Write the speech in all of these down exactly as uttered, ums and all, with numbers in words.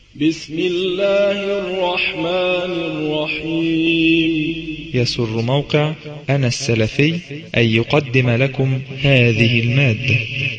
بسم الله الرحمن الرحيم. يسر موقع أنا السلفي أن يقدم لكم هذه المادة.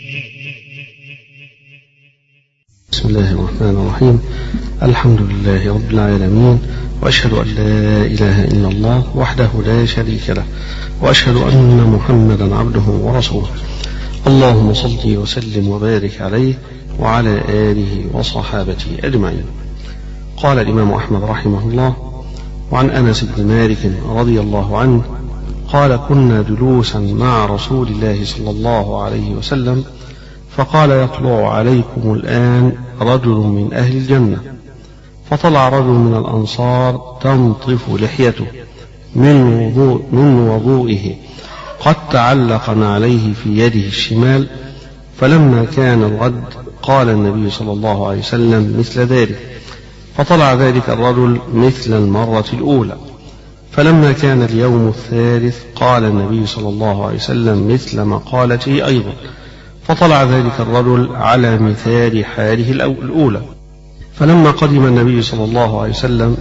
بسم الله الرحمن الرحيم. الحمد لله رب العالمين، وأشهد أن لا إله إلا الله وحده لا شريك له، وأشهد أن محمدا عبده ورسوله. اللهم صل وسلم وبارك عليه وعلى آله وصحابته أجمعين. قال الإمام أحمد رحمه الله: وعن أنس بن مالك رضي الله عنه قال: كنا جلوسا مع رسول الله صلى الله عليه وسلم، فقال: يطلع عليكم الآن رجل من أهل الجنة. فطلع رجل من الأنصار تنطف لحيته من وضوء من وضوئه قد تعلق عليه في يده الشمال. فلما كان الغد قال النبي صلى الله عليه وسلم مثل ذلك، فطلع ذلك الرجل مثل المرة الأولى. فلما كان اليوم الثالث قال النبي صلى الله عليه وسلم مثل مقالته أيضا، فطلع ذلك الرجل على مثال حاله الأولى. فلما قدم النبي صلى الله عليه وسلم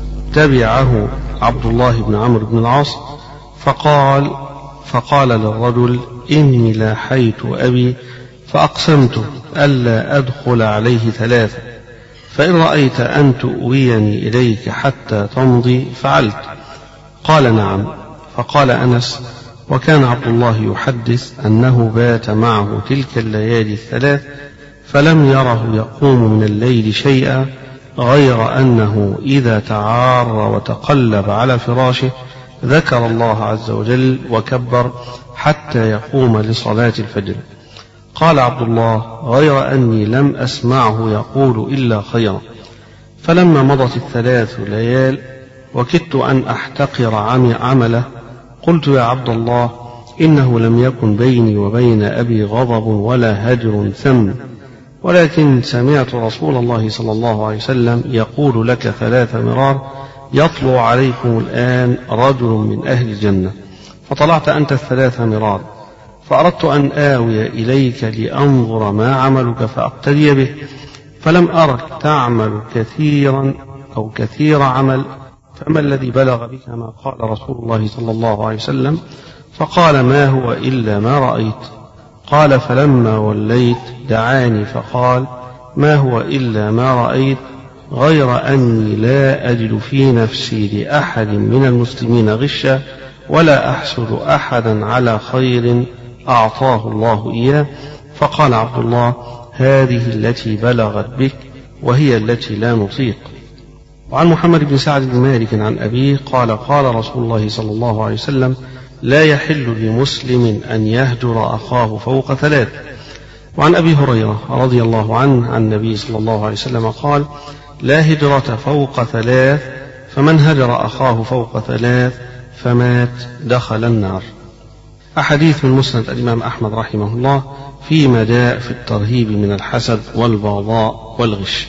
تبعه عبد الله بن عمرو بن العاص، فقال فقال للرجل: إني لاحيت أبي فأقسمت ألا أدخل عليه ثلاثة، فإن رأيت أن تؤويني إليك حتى تمضي فعلت. قال: نعم. فقال أنس: وكان عبد الله يحدث أنه بات معه تلك الليالي الثلاث، فلم يره يقوم من الليل شيئا غير أنه إذا تعار وتقلب على فراشه ذكر الله عز وجل وكبر حتى يقوم لصلاة الفجر. قال عبد الله: غير أني لم أسمعه يقول إلا خيرا. فلما مضت الثلاث ليال وكدت أن أحتقر عمله، قلت: يا عبد الله، إنه لم يكن بيني وبين أبي غضب ولا هجر ثم، ولكن سمعت رسول الله صلى الله عليه وسلم يقول لك ثلاث مرار: يطلع عليكم الآن رجل من أهل الجنة. فطلعت أنت الثلاث مرار، فأردت أن آوي إليك لأنظر ما عملك فأقتدي به، فلم أرك تعمل كثيرا أو كثير عمل، فما الذي بلغ بك ما قال رسول الله صلى الله عليه وسلم؟ فقال: ما هو إلا ما رأيت. قال: فلما وليت دعاني فقال: ما هو إلا ما رأيت، غير أني لا أجد في نفسي لأحد من المسلمين غشا، ولا أحسد أحدا على خير أعطاه الله إياه. فقال عبد الله: هذه التي بلغت بك، وهي التي لا نطيق. وعن محمد بن سعد بن مالك عن أبيه قال: قال رسول الله صلى الله عليه وسلم: لا يحل لمسلم أن يهجر أخاه فوق ثلاث. وعن أبي هريرة رضي الله عنه عن النبي صلى الله عليه وسلم قال: لا هجرة فوق ثلاث، فمن هجر أخاه فوق ثلاث فمات دخل النار. أحاديث من مسند الإمام أحمد رحمه الله فيما جاء في الترهيب من الحسد والبغضاء والغش.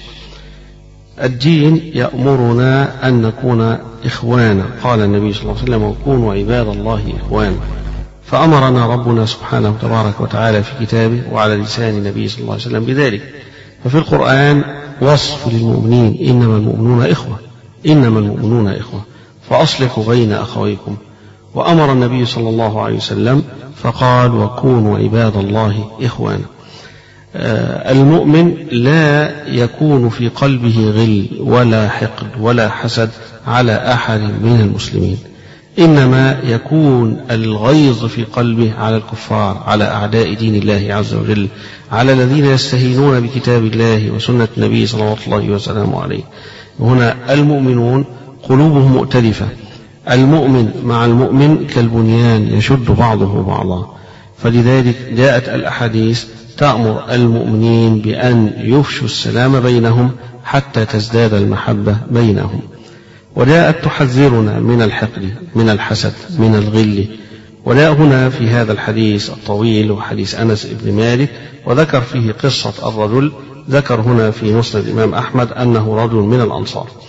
الدين يأمرنا أن نكون إخوانا، قال النبي صلى الله عليه وسلم: وكونوا عباد الله إخوانا. فأمرنا ربنا سبحانه تبارك وتعالى في كتابه وعلى لسان النبي صلى الله عليه وسلم بذلك. ففي القرآن وصف للمؤمنين: إنما المؤمنون إخوة إنما المؤمنون إخوة فأصلحوا بين أخويكم. وأمر النبي صلى الله عليه وسلم فقال: وكونوا عباد الله إخوانا. آه المؤمن لا يكون في قلبه غل ولا حقد ولا حسد على أحد من المسلمين، إنما يكون الغيظ في قلبه على الكفار، على أعداء دين الله عز وجل، على الذين يستهينون بكتاب الله وسنة النبي صلى الله عليه وسلم عليه. هنا المؤمنون قلوبهم مؤتلفة، المؤمن مع المؤمن كالبنيان يشد بعضه بعضا. فلذلك جاءت الأحاديث تأمر المؤمنين بأن يفشوا السلام بينهم حتى تزداد المحبة بينهم. وجاءت تحذرنا من الحقد، من الحسد، من الغل. وجاء هنا في هذا الحديث الطويل وحديث أنس بن مالك وذكر فيه قصة الرجل، ذكر هنا في مسند الإمام أحمد أنه رجل من الأنصار.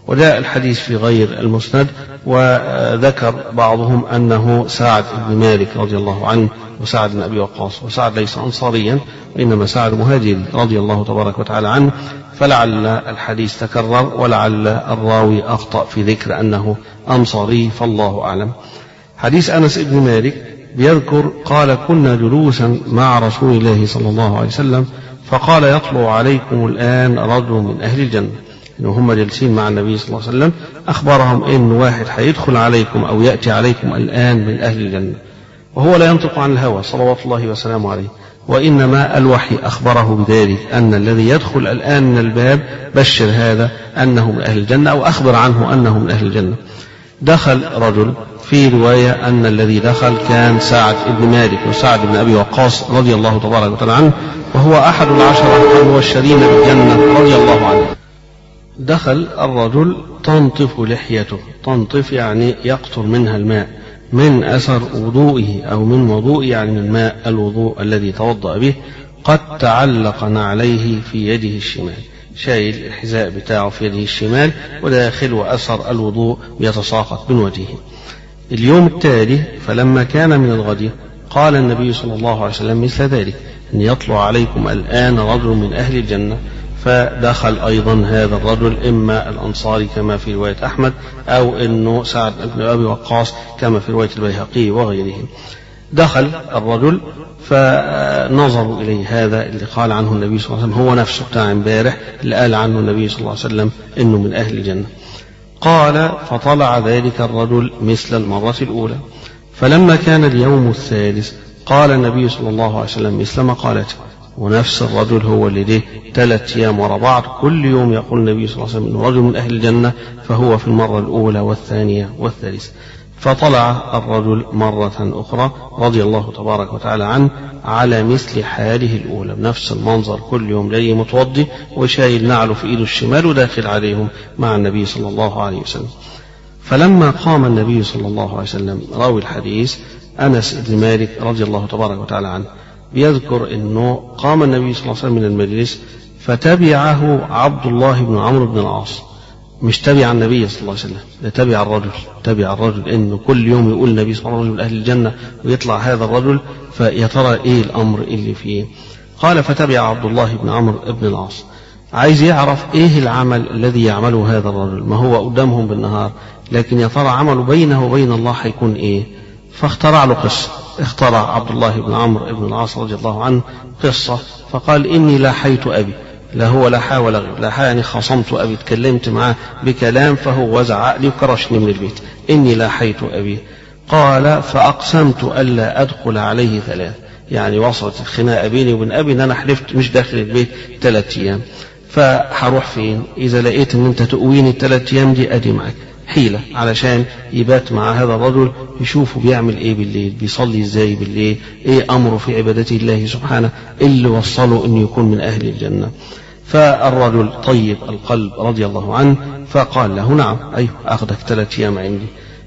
وجاء الحديث في غير المسند، وذكر بعضهم أنه سعد بن مالك رضي الله عنه وسعد بن أبي وقاص، وسعد ليس أنصاريا وإنما سعد مهاجري رضي الله تبارك وتعالى عنه، فلعل الحديث تكرر ولعل الراوي أخطأ في ذكر أنه أنصاري، فالله أعلم. حديث أنس بن مالك بيذكر قال كنا جلوسا مع رسول الله صلى الله عليه وسلم فقال يطلع عليكم الآن رجل من أهل الجنة، إنه هم جالسين مع النبي صلى الله عليه وسلم أخبرهم إن واحد هيدخل عليكم أو يأتي عليكم الآن من أهل الجنة، وهو لا ينطق عن الهوى صلوات الله وسلامه عليه، وإنما الوحي أخبره بذلك أن الذي يدخل الآن من الباب بشر هذا أنه من أهل الجنة أو أخبر عنه أنه من أهل الجنة. دخل رجل، في رواية أن الذي دخل كان سعد بن مالك وسعد بن أبي وقاص رضي الله تبارك وتعالى عنه، وهو أحد العشرة المبشرين بالجنة رضي الله عنه. دخل الرجل تنطف لحيته، تنطف يعني يقطر منها الماء من أثر وضوئه أو من وضوء يعني من ماء الوضوء الذي توضأ به، قد تعلق نعليه في يده الشمال، شايل الحذاء بتاعه في يده الشمال وداخل وأثر الوضوء يتساقط من وجهه. اليوم التالي فلما كان من الغد قال النبي صلى الله عليه وسلم مثل ذلك، أن يطلع عليكم الآن رجل من أهل الجنة، فدخل أيضا هذا الرجل إما الأنصاري كما في رواية أحمد أو أنه سعد بن أبي وقاص كما في رواية البيهقي وغيرهم. دخل الرجل فنظروا إليه، هذا اللي قال عنه النبي صلى الله عليه وسلم هو نفسه بتاع امبارح اللي قال عنه النبي صلى الله عليه وسلم إنه من أهل الجنة. قال فطلع ذلك الرجل مثل المرة الأولى، فلما كان اليوم الثالث قال النبي صلى الله عليه وسلم مثل ما قالته، ونفس الرجل هو اللي له ثلاث أيام ورا بعض كل يوم يقول النبي صلى الله عليه وسلم إنه رجل من أهل الجنة، فهو في المرة الأولى والثانية والثالثة. فطلع الرجل مرة أخرى رضي الله تبارك وتعالى عنه على مثل حاله الأولى، بنفس المنظر، كل يوم جاي متوضي وشايل نعله في إيده الشمال وداخل عليهم مع النبي صلى الله عليه وسلم. فلما قام النبي صلى الله عليه وسلم، راوي الحديث أنس بن مالك رضي الله تبارك وتعالى عنه بيذكر أنه قام النبي صلى الله عليه وسلم من المجلس فتبعه عبد الله بن عمرو بن العاص، مش تبع النبي صلى الله عليه وسلم، ده تبع الرجل، تبع الرجل، إنه كل يوم يقول النبي صلى الله عليه وسلم من أهل الجنة ويطلع هذا الرجل، فيا ترى إيه الأمر اللي فيه. قال فتبع عبد الله بن عمرو بن العاص، عايز يعرف إيه العمل الذي يعمله هذا الرجل، ما هو قدامهم بالنهار، لكن يا ترى عمله بينه وبين الله هيكون إيه. فاخترع له قصة، اخترع عبد الله بن عمرو بن العاص رضي الله عنه قصة، فقال إني لاحيت أبي، لا هو لاحى ولا غير، لاحى يعني خصمت أبي، تكلمت معه بكلام فهو وزع لي وكرشني من البيت، إني لاحيت أبي. قال فأقسمت ألا أدخل عليه ثلاث، يعني وصلت الخناقة بيني وبين أبي إن أنا حلفت مش داخل البيت ثلاث أيام، فهروح فين إذا لقيت إن أنت تقويني الثلاث أيام دي أدي معك حيلة علشان يبات مع هذا الرجل، يشوفه بيعمل ايه بالليل، بيصلي ازاي بالليل، ايه امره في عبادته الله سبحانه اللي وصله انه يكون من اهل الجنة. فالرجل طيب القلب رضي الله عنه فقال له نعم ايوه اخذك ثلاث ايام عندي.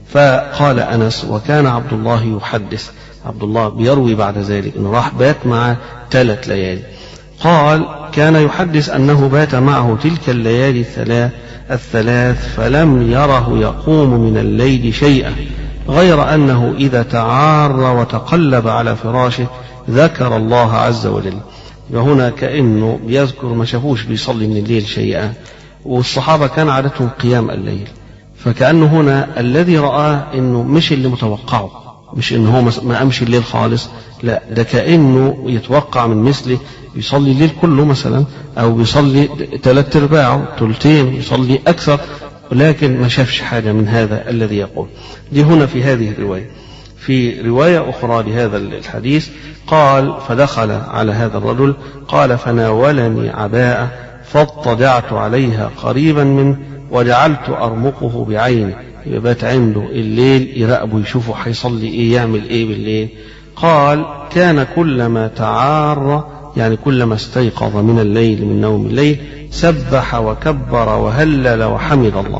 فقال انس وكان عبد الله يحدث، عبد الله بيروي بعد ذلك انه راح بات معه ثلاث ليالي. قال كان يحدث انه بات معه تلك الليالي الثلاث الثلاث فلم يره يقوم من الليل شيئا، غير أنه إذا تعار وتقلب على فراشه ذكر الله عز وجل. وهنا كأنه يذكر ما شافوش بيصلي من الليل شيئا، والصحابة كان عادتهم قيام الليل، فكأنه هنا الذي رآه إنه مش اللي متوقعه، مش إنه هو ما أمشي الليل خالص، لا ده كأنه يتوقع من مثله بيصلي الليل كله مثلا، أو بيصلي ثلاث أرباعه ثلثين، بيصلي أكثر، ولكن ما شافش حاجة من هذا الذي يقول. دي هنا في هذه الرواية. في رواية أخرى لهذا الحديث قال فدخل على هذا الرجل قال فناولني عباءة فاضطجعت عليها قريبا منه وجعلت أرمقه بعيني، يبات عنده الليل يراقبه يشوفه حيصلي إيه يعمل إيه بالليل. قال كان كلما تعار يعني كلما استيقظ من الليل من نوم الليل سبح وكبر وهلل وحمد الله،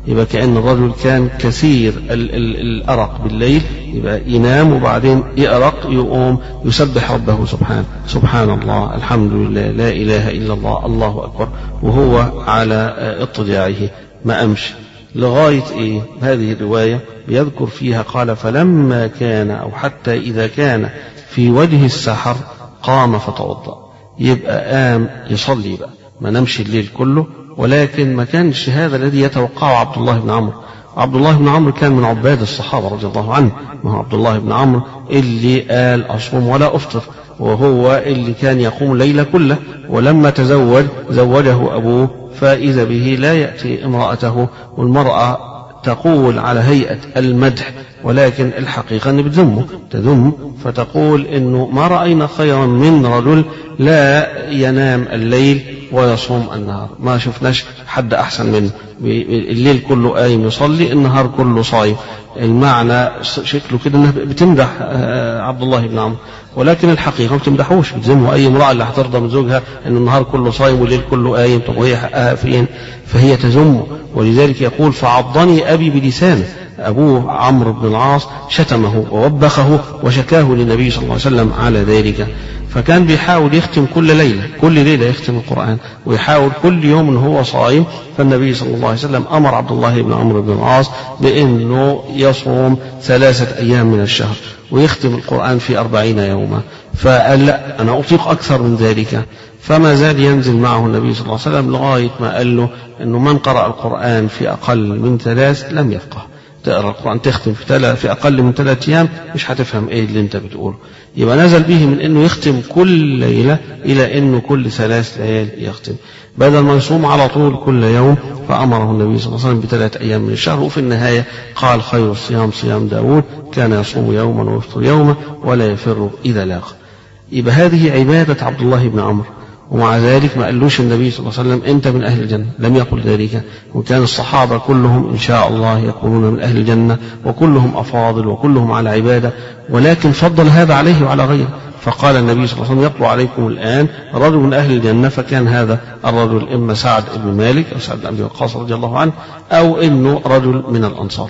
يبقى كأن الرجل كان كثير ال ال الأرق بالليل، يبقى ينام وبعدين يأرق يقوم يسبح ربه سبحانه، سبحان الله، الحمد لله، لا إله إلا الله، الله أكبر، وهو على اضطجاعه ما أمشي لغاية إيه؟ هذه الرواية بيذكر فيها قال فلما كان أو حتى إذا كان في وجه السحر قام فتوضأ. يبقى قام يصلي بقى، ما نمشي الليل كله، ولكن ما كانش هذا الذي يتوقعه عبد الله بن عمرو. عبد الله بن عمرو كان من عباد الصحابة رضي الله عنه، ما هو عبد الله بن عمرو اللي قال أصوم ولا أفطر، وهو اللي كان يقوم الليل كله، ولما تزوج زوجه أبوه فإذا به لا يأتي امرأته، والمرأة تقول على هيئة المدح ولكن الحقيقة أن بتذمه تذم، فتقول إنه ما رأينا خيرا من رجل لا ينام الليل ويصوم النهار، ما شفناش حد أحسن منه، الليل كله قايم يصلي، النهار كله صايم. المعنى شكله كده انها بتمدح عبد الله بن عمرو، ولكن الحقيقة ما بتمدحوش، بتذمه. أي امرأة اللي هترضى من زوجها إن النهار كله صايم والليل كله قايم، طب وهي حقها فين؟ فهي تذمه. ولذلك يقول فعضني أبي بلسانه، أبوه عمرو بن العاص شتمه ووبخه وشكاه للنبي صلى الله عليه وسلم على ذلك. فكان بيحاول يختم كل ليلة كل ليلة يختم القرآن، ويحاول كل يوم إن هو صائم. فالنبي صلى الله عليه وسلم أمر عبد الله بن عمرو بن العاص بأنه يصوم ثلاثة أيام من الشهر ويختم القرآن في أربعين يوما، فقال لا أنا أطيق أكثر من ذلك. فما زال ينزل معه النبي صلى الله عليه وسلم لغاية ما قال له أنه من قرأ القرآن في أقل من ثلاث لم يفقه. تقرأ القرآن تختم في, في أقل من ثلاث أيام مش هتفهم إيه اللي أنت بتقوله. يبقى نزل به من أنه يختم كل ليلة إلى أنه كل ثلاث ليال يختم، بدل ما يصوم على طول كل يوم. فأمره النبي صلى الله عليه وسلم بثلاث أيام من الشهر. وفي النهاية قال خير الصيام صيام داود كان يصوم يوما ويفطر يوما ولا يفر إذا لاقى. يبقى هذه عبادة عبد الله بن عمرو، ومع ذلك ما قالوش النبي صلى الله عليه وسلم أنت من أهل الجنة، لم يقل ذلك. وكان الصحابة كلهم إن شاء الله يكونون من أهل الجنة، وكلهم أفاضل وكلهم على عبادة، ولكن فضل هذا عليه وعلى غيره. فقال النبي صلى الله عليه وسلم يطلع عليكم الآن رجل من أهل الجنة، فكان هذا الرجل إما سعد بن مالك أو سعد بن أبي وقاص رضي الله عنه، أو إنه رجل من الأنصار.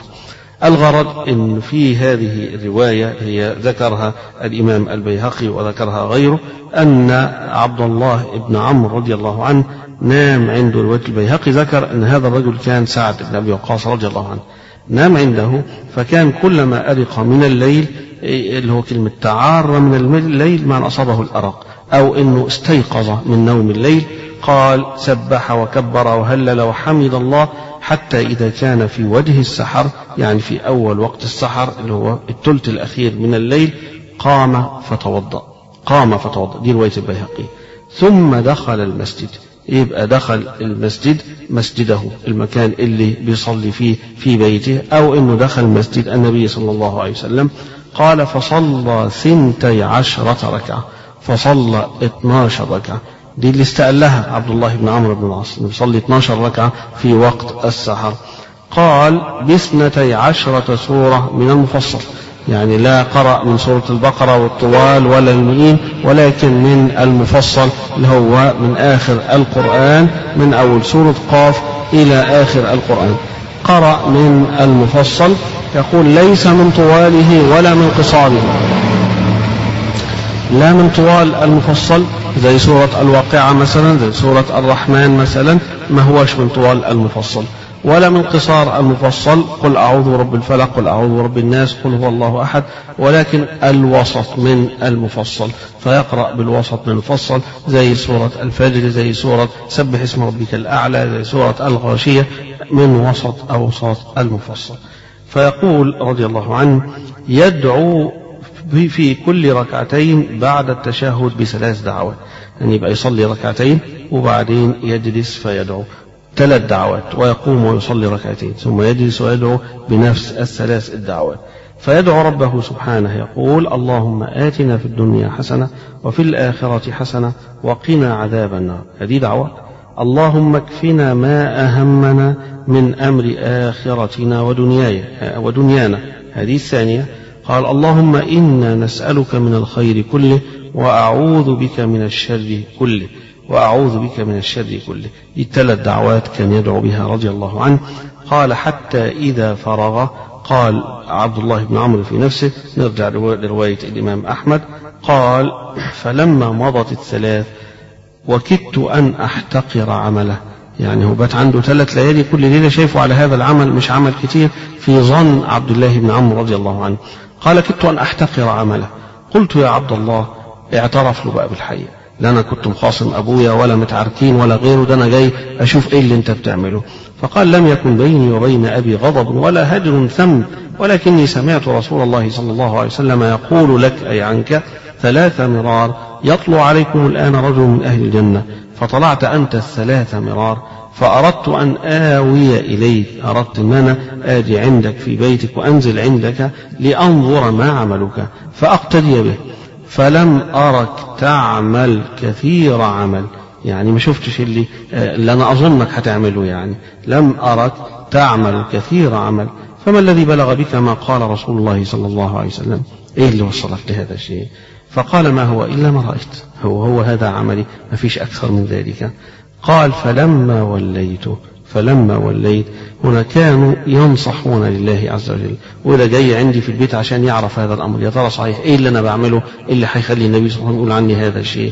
الغرض إن في هذه الرواية هي ذكرها الإمام البيهقي وذكرها غيره، أن عبد الله بن عمرو رضي الله عنه نام عنده. رواية البيهقي ذكر أن هذا الرجل كان سعد بن أبي وقاص رضي الله عنه، نام عنده، فكان كلما أرق من الليل، اللي هو كلمة تعار من الليل معنى أصابه الأرق أو أنه استيقظ من نوم الليل، قال سبح وكبر وهلل وحمد الله حتى إذا كان في وجه السحر، يعني في أول وقت السحر اللي هو الثلث الأخير من الليل، قام فتوضأ. قام فتوضأ دي رواية البيهقي. ثم دخل المسجد، يبقى دخل المسجد مسجده، المكان اللي بيصلي فيه في بيته، أو إنه دخل مسجد النبي صلى الله عليه وسلم. قال فصلى ثنتي عشرة ركعة، فصلى اثناشر ركعة. دي اللي استقلها عبد الله بن عمرو بن العاص، بيصلي اثناشر ركعة في وقت السحر. قال باثنتي عشرة سورة من المفصل، يعني لا قرأ من سورة البقرة والطوال ولا المئين، ولكن من المفصل اللي هو من آخر القرآن، من أول سورة قاف إلى آخر القرآن. قرأ من المفصل، يقول ليس من طواله ولا من قصاره، لا من طوال المفصل زي سورة الواقعة مثلا، زي سورة الرحمن مثلا، ما هوش من طوال المفصل، ولا من قصار المفصل، قل أعوذ برب الفلق، قل أعوذ برب الناس، قل هو الله أحد، ولكن الوسط من المفصل، فيقرأ بالوسط من المفصل زي سورة الفجر، زي سورة سبح اسم ربك الأعلى، زي سورة الغاشية، من وسط أوساط المفصل. فيقول رضي الله عنه يدعو في كل ركعتين بعد التشهد بثلاث دعوات، يعني يبقى يصلي ركعتين وبعدين يجلس فيدعو ثلاث دعوات، ويقوم ويصلي ركعتين ثم يجلس ويدعو بنفس الثلاث الدعوات. فيدعو ربه سبحانه يقول اللهم آتنا في الدنيا حسنة وفي الآخرة حسنة وقنا عذاب النار، هذه دعوة. اللهم اكفنا ما أهمنا من أمر آخرتنا ودنيانا، هذه الثانية. قال اللهم إنا نسألك من الخير كله وأعوذ بك من الشر كله، وأعوذ بك من الشر كله. دي ثلاث دعوات كان يدعو بها رضي الله عنه. قال حتى إذا فرغ، قال عبد الله بن عمرو في نفسه، نرجع لرواية الإمام أحمد، قال فلما مضت الثلاث وكدت أن أحتقر عمله، يعني هو بات عنده ثلاث ليالي كل ليلة شايفه على هذا العمل مش عمل كتير في ظن عبد الله بن عمرو رضي الله عنه، قال كدت أن أحتقر عمله. قلت يا عبد الله، اعترف له بقى بالحقيقة، لا أنا كنت مخاصم أبويا ولا متعاركين ولا غيره، ده أنا جاي أشوف إيه اللي أنت بتعمله. فقال لم يكن بيني وبين أبي غضب ولا هجر ثم، ولكني سمعت رسول الله صلى الله عليه وسلم يقول لك أي عنك ثلاث مرار يطلع عليكم الآن رجل من أهل الجنة، فطلعت أنت الثلاث مرار، فأردت أن آوي إليك، أردت أن أنا آجي عندك في بيتك وأنزل عندك لأنظر ما عملك فأقتدي به، فلم أرك تعمل كثير عمل، يعني ما شفتش اللي, اللي أنا أظنك هتعمله، يعني لم أرك تعمل كثير عمل، فما الذي بلغ بك ما قال رسول الله صلى الله عليه وسلم؟ إيه اللي وصلك لهذا الشيء؟ فقال ما هو إلا ما رأيت، هو هو هذا عملي، ما فيش أكثر من ذلك. قال فلما وليت فلما وليت هنا كانوا ينصحون لله عز وجل، وإذا جاي عندي في البيت عشان يعرف هذا الأمر، يا ترى صحيح إيه اللي أنا بعمله اللي هيخلي النبي صلى الله عليه وسلم يقول عني هذا الشيء؟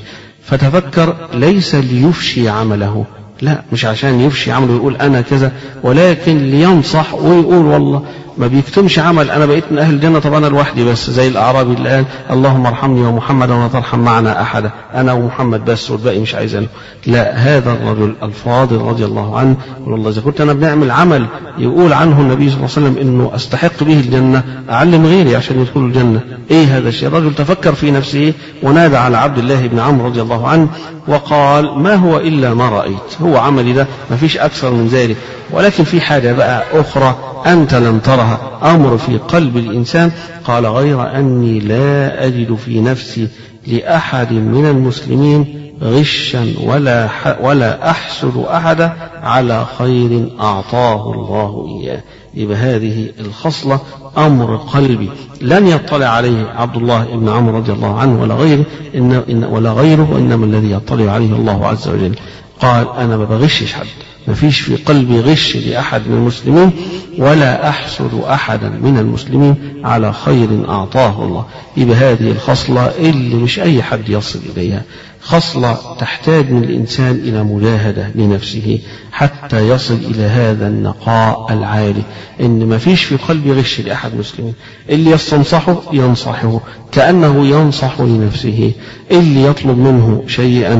فتفكر ليس ليفشي عمله، لا مش عشان يفشي عمله يقول أنا كذا، ولكن لينصح ويقول والله ما بيكتمش عمل، أنا بقيت من أهل الجنة، طب أنا لوحدي بس، زي الأعرابي اللي قال اللهم ارحمني ومحمدا ولا ترحم معنا أحدا، أنا ومحمد بس والباقي مش عايزينه. لا، هذا الرجل الفاضل رضي الله عنه والله إذا كنت أنا بنعمل عمل يقول عنه النبي صلى الله عليه وسلم إنه أستحق به الجنة، أعلم غيري عشان يدخلوا الجنة. إيه هذا الشيء؟ الرجل تفكر في نفسه ونادى على عبد الله بن عمرو رضي الله عنه وقال ما هو إلا ما رأيت، هو عملي ده ما فيش أكثر من ذلك، ولكن في حاجة بقى أخرى أنت لم ترها، أمر في قلب الإنسان. قال غير أني لا أجد في نفسي لأحد من المسلمين غشا ولا ولا أحسد أحد على خير أعطاه الله إياه. يبقى هذه الخصلة أمر قلبي لن يطلع عليه عبد الله بن عمرو رضي الله عنه ولا غيره، إن إن ولا غيره وإنما الذي يطلع عليه الله عز وجل. قال أنا ما بغشش حد، ما فيش في قلبي غش لأحد من المسلمين، ولا أحسد أحدا من المسلمين على خير أعطاه الله. يبقى هذه الخصلة اللي مش أي حد يصل إليها، خصلة تحتاج من الإنسان إلى مجاهدة لنفسه حتى يصل إلى هذا النقاء العالي، إن ما فيش في قلبي غش لأحد مسلمين، اللي يستنصحه ينصحه كأنه ينصح لنفسه، اللي يطلب منه شيئا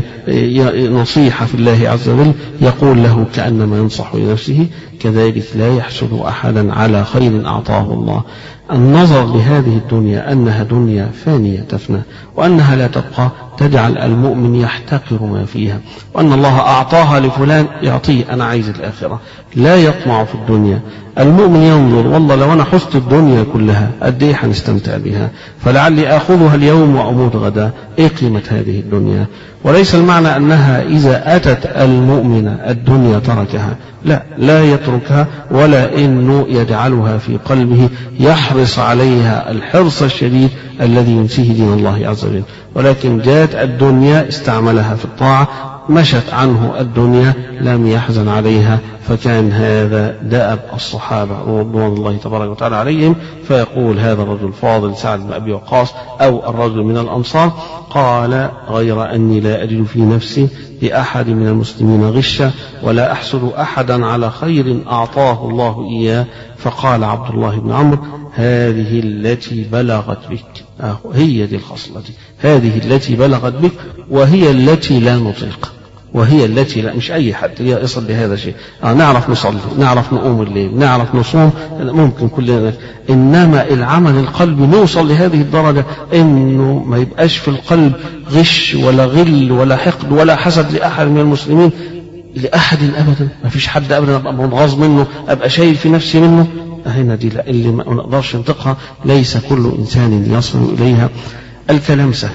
نصيحة في الله عز وجل يقول له كأنما ينصح لنفسه، كذلك لا يحسد أحدا على خير أعطاه الله. النظر لهذه الدنيا أنها دنيا فانية تفنى، وأنها لا تبقى، تجعل المؤمن يحتقر ما فيها، وأن الله أعطاها لفلان يعطيه، أنا عايز الآخرة، لا يطمع في الدنيا. المؤمن ينظر والله لو أنا حزت الدنيا كلها قد إيه هنستمتع بها، فلعلي آخذها اليوم وأموت غدا، إيه قيمة هذه الدنيا؟ وليس المعنى أنها إذا أتت المؤمن الدنيا تركها، لا لا يتركها، ولا إنه يجعلها في قلبه يحرص عليها الحرص الشديد الذي ينسيه دين الله عز وجل، ولكن جاءت الدنيا استعملها في الطاعة، مشت عنه الدنيا لم يحزن عليها. فكان هذا دأب الصحابة رضوان الله تبارك وتعالى عليهم. فيقول هذا الرجل الفاضل سعد بن أبي وقاص أو الرجل من الأنصار قال غير أني لا أجد في نفسي لأحد من المسلمين غشا ولا أحسد أحدا على خير أعطاه الله إياه. فقال عبد الله بن عمرو هذه التي بلغت بك، آه هي دي الخصلة دي، هذه التي بلغت بك، وهي التي لا نطيق، وهي التي لا مش أي حد يصل لهذا الشيء. آه نعرف نصلي، نعرف نقوم الليل، نعرف نصوم، ممكن كلنا، إنما العمل القلبي نوصل لهذه الدرجة إنه ما يبقاش في القلب غش ولا غل ولا حقد ولا حسد لأحد من المسلمين، لأحد أبدا، ما فيش حد أبدا أبقى منغاظ منه، أبقى شايل في نفسي منه. هنا دي لا، اللي ما نقدرش ننطقها، ليس كل إنسان يصل إليها. الكلام سهل،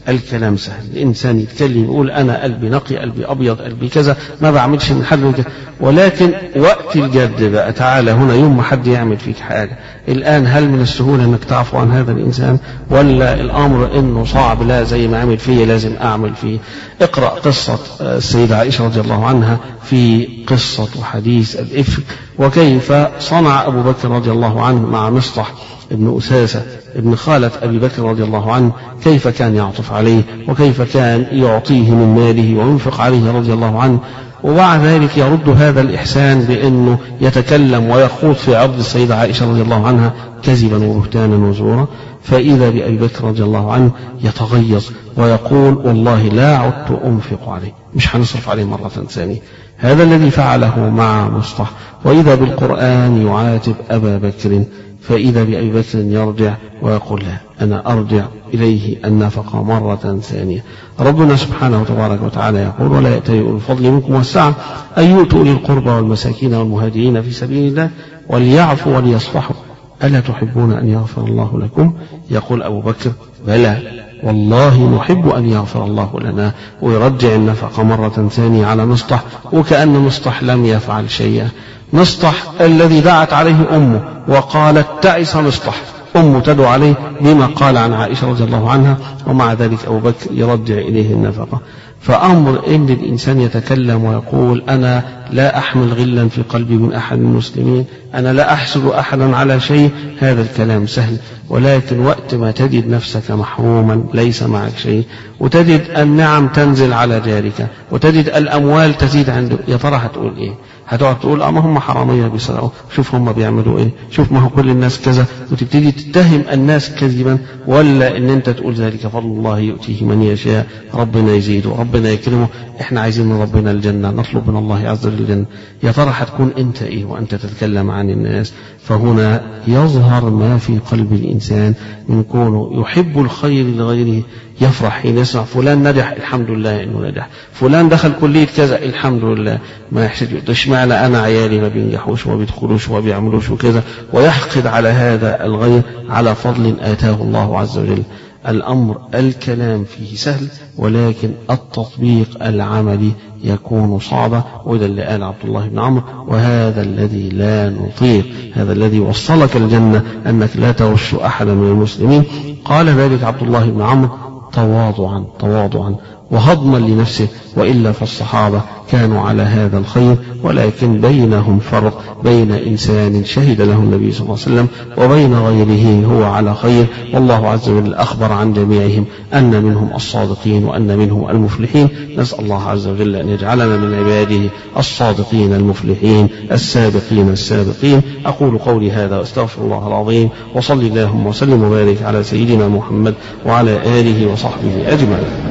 الكلام سهل. الإنسان يتكلم يقول أنا قلبي نقي، قلبي أبيض، قلبي كذا، ما بعملش من حد كذا، ولكن وقت الجد بقى تعالى هنا يوم ما حد يعمل فيك حاجة الآن، هل من السهولة أنك تعفو عن هذا الإنسان، ولا الأمر أنه صعب؟ لا، زي ما عمل فيه لازم أعمل فيه. اقرأ قصة السيدة عائشة رضي الله عنها في قصة وحديث الإفك، وكيف صنع أبو بكر رضي الله عنه مع مصطح ابن أساسة ابن خالة أبي بكر رضي الله عنه، كيف كان يعطف عليه وكيف كان يعطيه من ماله وينفق عليه رضي الله عنه، وبعد ذلك يرد هذا الإحسان بأنه يتكلم ويخوض في عرض السيدة عائشة رضي الله عنها كذبا وبهتانا وزورا. فإذا بأبي بكر رضي الله عنه يتغيظ ويقول والله لا عدت أنفق عليه، مش هنصرف عليه مرة ثانية. هذا الذي فعله مع مصطح. وإذا بالقرآن يعاتب أبا بكر، فإذا بأبي بكر يرجع ويقول لا، أنا أرجع إليه النفقة مرة ثانية. ربنا سبحانه وتبارك وتعالى يقول ولا يأتي أولو الفضل منكم والسعة أن يؤتوا أولي القربى والمساكين والمهاجرين في سبيل الله وليعفوا وليصفحوا ألا تحبون أن يغفر الله لكم؟ يقول أبو بكر بلى والله نحب أن يغفر الله لنا، ويرجع النفقة مرة ثانية على مصطح، وكأن مصطح لم يفعل شيئا. مصطح الذي دعت عليه أمه وقالت تعس مصطح، أمه تدعو عليه بما قال عن عائشة رضي الله عنها، ومع ذلك أبو بكر يرجع إليه النفقة. فأمر إن الإنسان يتكلم ويقول أنا لا أحمل غلا في قلبي من أحد المسلمين، أنا لا أحسد أحدا على شيء، هذا الكلام سهل. ولكن وقت ما تجد نفسك محروما ليس معك شيء، وتجد النعم تنزل على جارك، وتجد الأموال تزيد عنده، يا ترى هتقول إيه؟ هتقعد تقول أما هم حرامية بيسرقوا، شوف هم بيعملوا إيه، شوف ما هو كل الناس كذا، وتبتدي تتهم الناس كذبا، ولا إن أنت تقول ذلك فضل الله يؤتيه من يشاء، ربنا يزيده ربنا يكرمه، إحنا عايزين من ربنا الجنة، نطلب من الله عز وجل الجنة. يا ترى هتكون أنت إيه وأنت تتكلم عن الناس؟ فهنا يظهر ما في قلب الإنسان من كونه يحب الخير لغيره، يفرح حين يسمع فلان نجح الحمد لله إنه نجح، فلان دخل كلية كذا الحمد لله، ما يحسد اشمعنى أنا عيالي ما بينجحوش وما بيدخلوش وما بيعملوش وكذا، ويحقد على هذا الغير على فضل آتاه الله عز وجل. الأمر الكلام فيه سهل، ولكن التطبيق العملي يكون صعبا، وإذا اللي قال عبد الله بن عمرو وهذا الذي لا نطيق، هذا الذي وصلك الجنة أنك لا تغش أحدا من المسلمين. قال ذلك عبد الله بن عمرو تواضعا تواضعا وهضما لنفسه، وإلا فالصحابة كانوا على هذا الخير، ولكن بينهم فرق بين إنسان شهد له النبي صلى الله عليه وسلم وبين غيره هو على خير. والله عز وجل أخبر عن جميعهم أن منهم الصادقين وأن منهم المفلحين. نسأل الله عز وجل أن يجعلنا من عباده الصادقين المفلحين السابقين السابقين. أقول قولي هذا واستغفر الله العظيم، وصلي اللهم وسلم وبارك على سيدنا محمد وعلى آله وصحبه أجمعين.